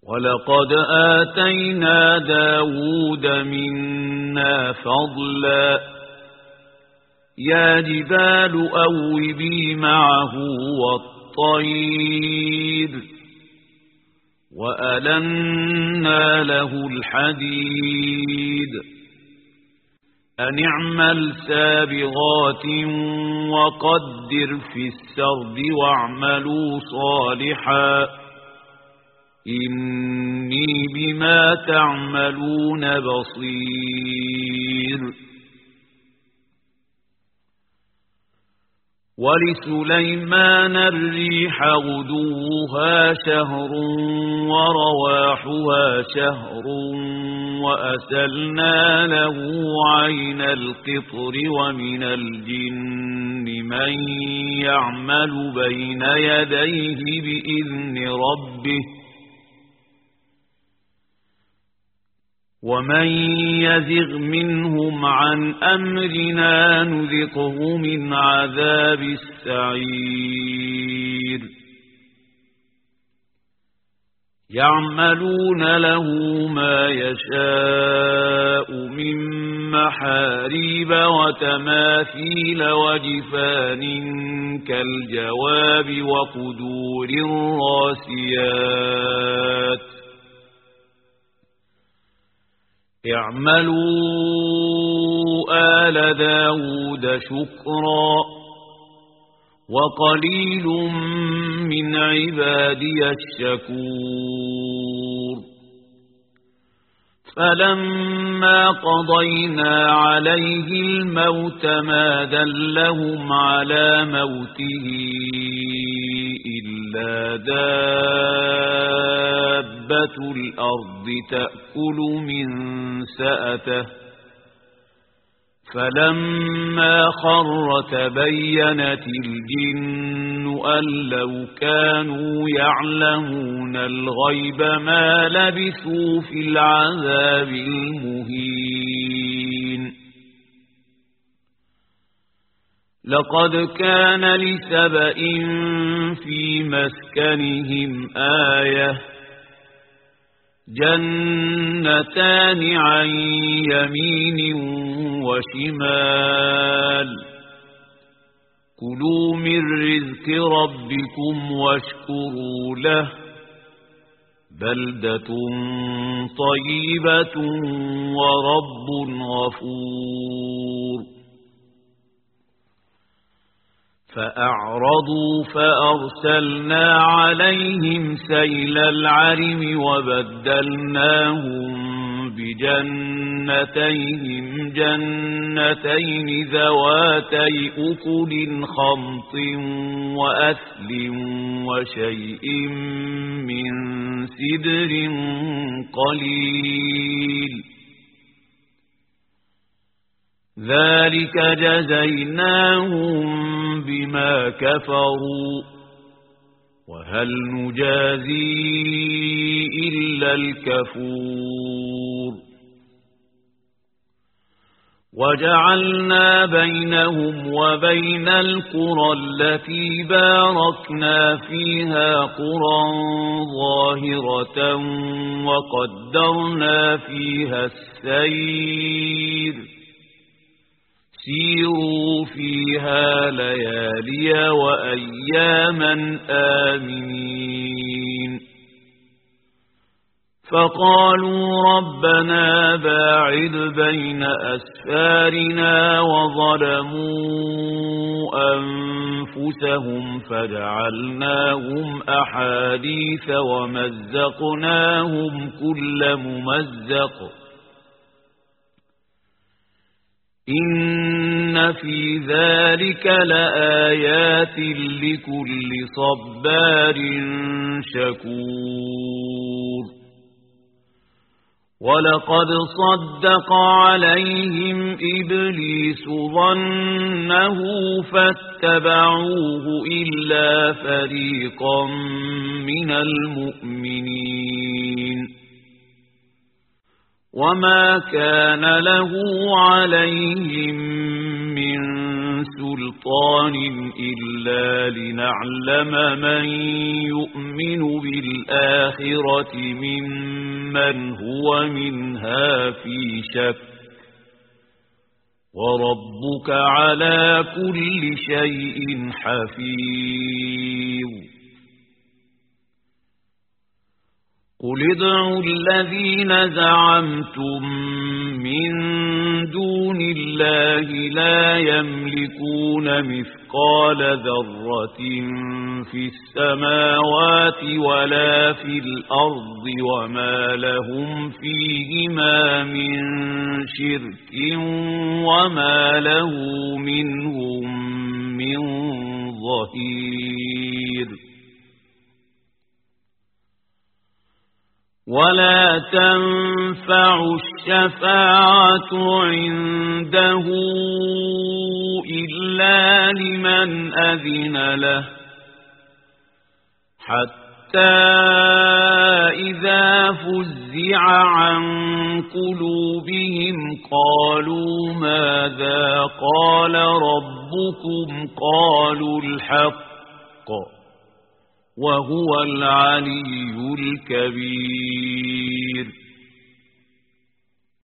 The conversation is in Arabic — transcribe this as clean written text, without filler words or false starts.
ولقد آتينا داود منا فضلا يا جبال أوبي معه والطير وألنا له الحديد أن اعمل سابغات وقدر في السرد واعملوا صالحا إني بما تعملون بصير ولسليمان الريح غدوها شهر ورواحها شهر وأسلنا له عين القطر ومن الجن من يعمل بين يديه بإذن ربه ومن يزغ منهم عن أمرنا نذقه من عذاب السعير يعملون له ما يشاء من محاريب وتماثيل وجفان كالجواب وقدور الراسيات اعملوا آل داود شكرا وقليل من عبادي الشكور فلما قضينا عليه الموت ما دلهم على موته إلا دابة الأرض تأكل من سأته فلما خر تبينت الجن أن لو كانوا يعلمون الغيب ما لبثوا في العذاب المهين لقد كان لسبإ في مسكنهم آية جنتان عن يمين وشمال كلوا من رزق ربكم واشكروا له بلدة طيبة ورب غفور فأعرضوا فأرسلنا عليهم سيل العرم وبدلناهم بجنتيهم جنتين ذواتي أكل خمط وأثل وشيء من سدر قليل ذلك جزيناهم بما كفروا وهل نجازي إلا الكفور وجعلنا بينهم وبين القرى التي باركنا فيها قرى ظاهرة وقدرنا فيها السير سيروا فيها ليالي وأياما آمنين فقالوا ربنا باعد بين أسفارنا وظلموا أنفسهم فجعلناهم أحاديث ومزقناهم كل ممزق إن في ذلك لآيات لكل صبار شكور ولقد صدق عليهم إبليس ظنه فاتبعوه إلا فريقا من المؤمنين وما كان له عليهم من سلطان إلا لنعلم من يؤمن بالآخرة ممن هو منها في شك وربك على كل شيء حفيظ قل ادعوا الذين زعمتم من دون الله لا يملكون مثقال ذرة في السماوات ولا في الأرض وما لهم فيهما من شرك وما له منهم من ظهير ولا تنفع الشفاعة عنده إلا لمن أذن له حتى إذا فزع عن قلوبهم قالوا ماذا قال ربكم قالوا الحق وهو العلي الكبير